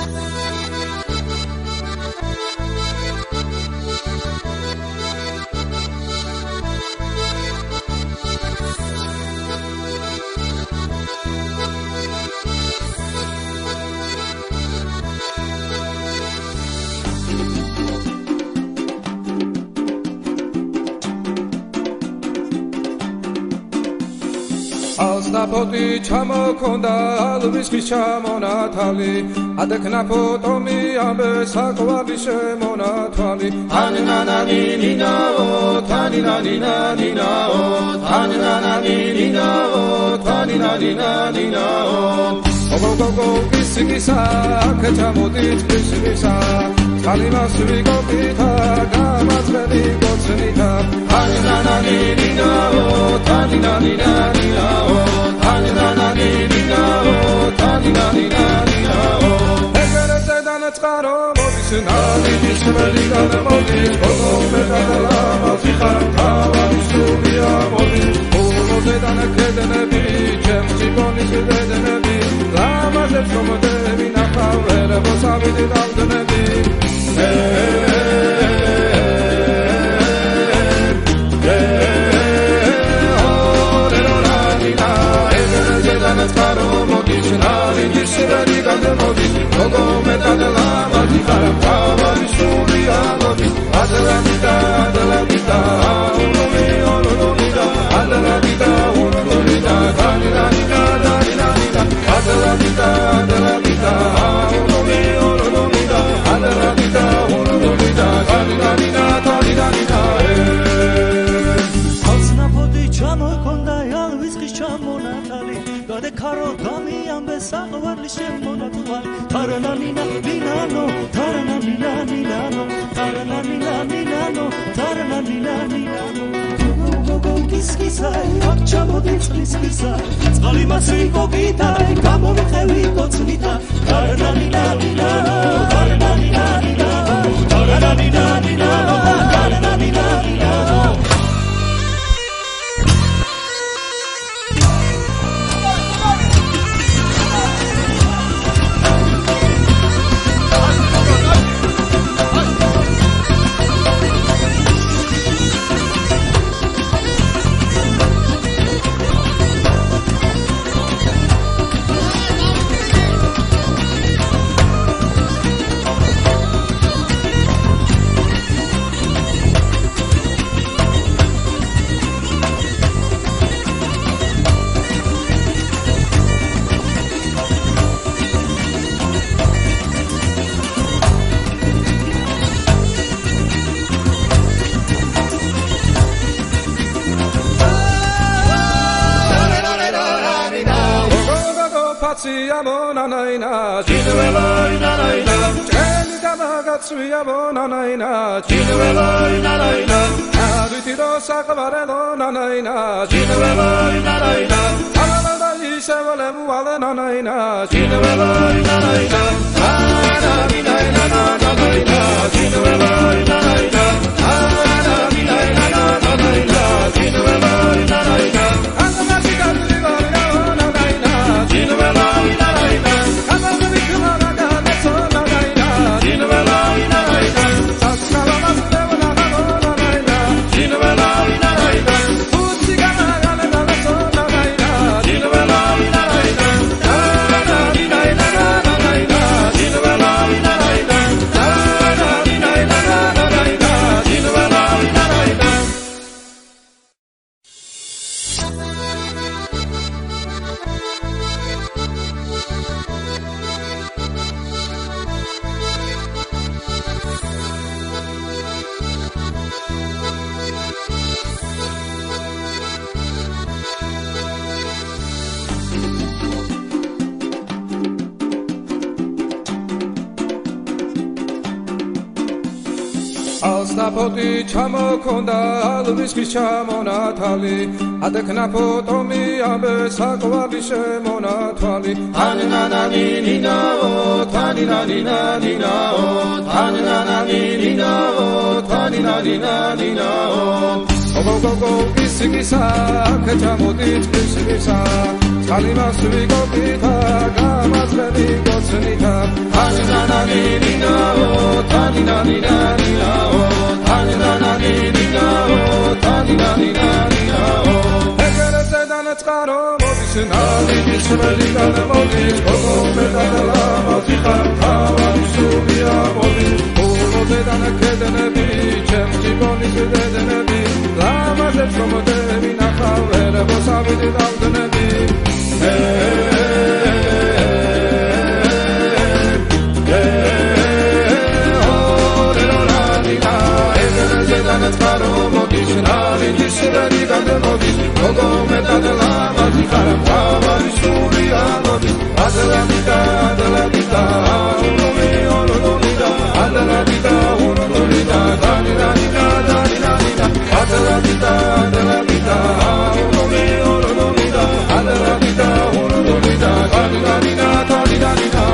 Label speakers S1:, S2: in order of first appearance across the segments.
S1: Alsnapoti chamokonda alviski chamonatali adeknapotomi ambe sakwali shemonatali Haninani nina o taninani nina o taninani nina o taninani nina o Ogogo bisigisa kachamoti bisigisa Kalimasri gopita gamazvedi gotsenita Haninani nina o taninani nina o taninani nina o taninani nina o Egerete danetskaro modis nani disveli gane modis Ogo medala mazikharam tavani surya modis Ogoze danekedenebi chemchikonis vedenebi Lamazet somodevi nakhavere bosavidi davdenebi Alsnapoti chamokonda alviski chamonatali adeknapotomi ambe sakwali shemonatali Haninani nina o taninani nina o taninani nina o taninani nina o Ogogo bisigisa kachamoti bisigisa Kalimasri gopita gamazvedi gotsenita ნალი ისრელი გადმოდის გოგო მედალამაზი ხარ თავი სულია მოდის ულოდან კედნები ჩემს ჯიბონის დედნები ლამაზებს მომდები ნახავ ვერ მოსავიდი დავდნები Gogo medalamazi xara თავი სულია მოდის ადალადიდა ადალადიდა ურონიდა ადალადიდა ურონიდა დანიდანიდა დანიდანიდა ადალადიდა ადალადიდა ურონიდა ადალადიდა ურონიდა დანიდანიდა დანიდანიდა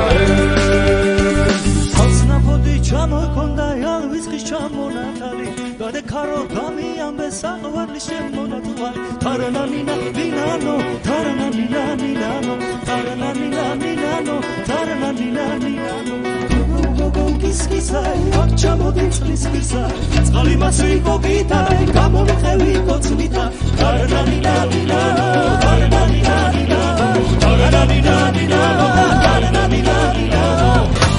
S2: Asnapodi ჩამოქონდა ალვისხის ჩამონათალი გადეკარო გამიამბე საყვარლის შემონათვალი თარანანინა მინანო თარანანინა მინანო თარანანინა მინანო თარანანინა მინანო გოგო კისკისაი აქ ჩამოდი წყლისკისა წყალი მასვი გოგიტაი გამომხევი კოცნიტა თარანანინა მინანო თარანანინა მინანო თარანანინა მინანო თარანანინა მინანო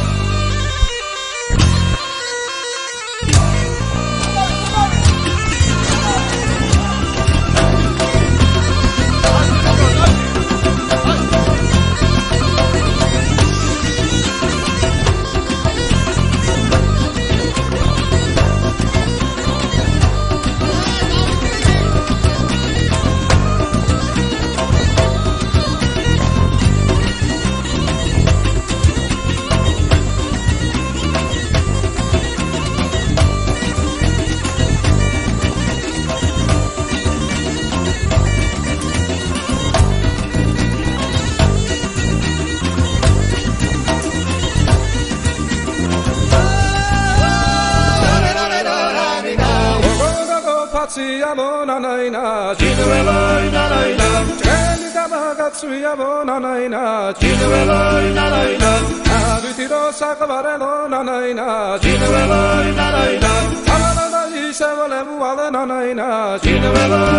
S1: Monanaina, Chinueloinanaina, Chenidamagatsuyabonanaina, Chinueloinanaina, Abitiro Sakavarelonanaina, Chinueloinanaina, Amanana Isavalemwalananaina,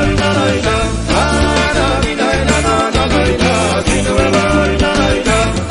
S1: Chinueloinanaina, Ananaina, Chinueloinanaina,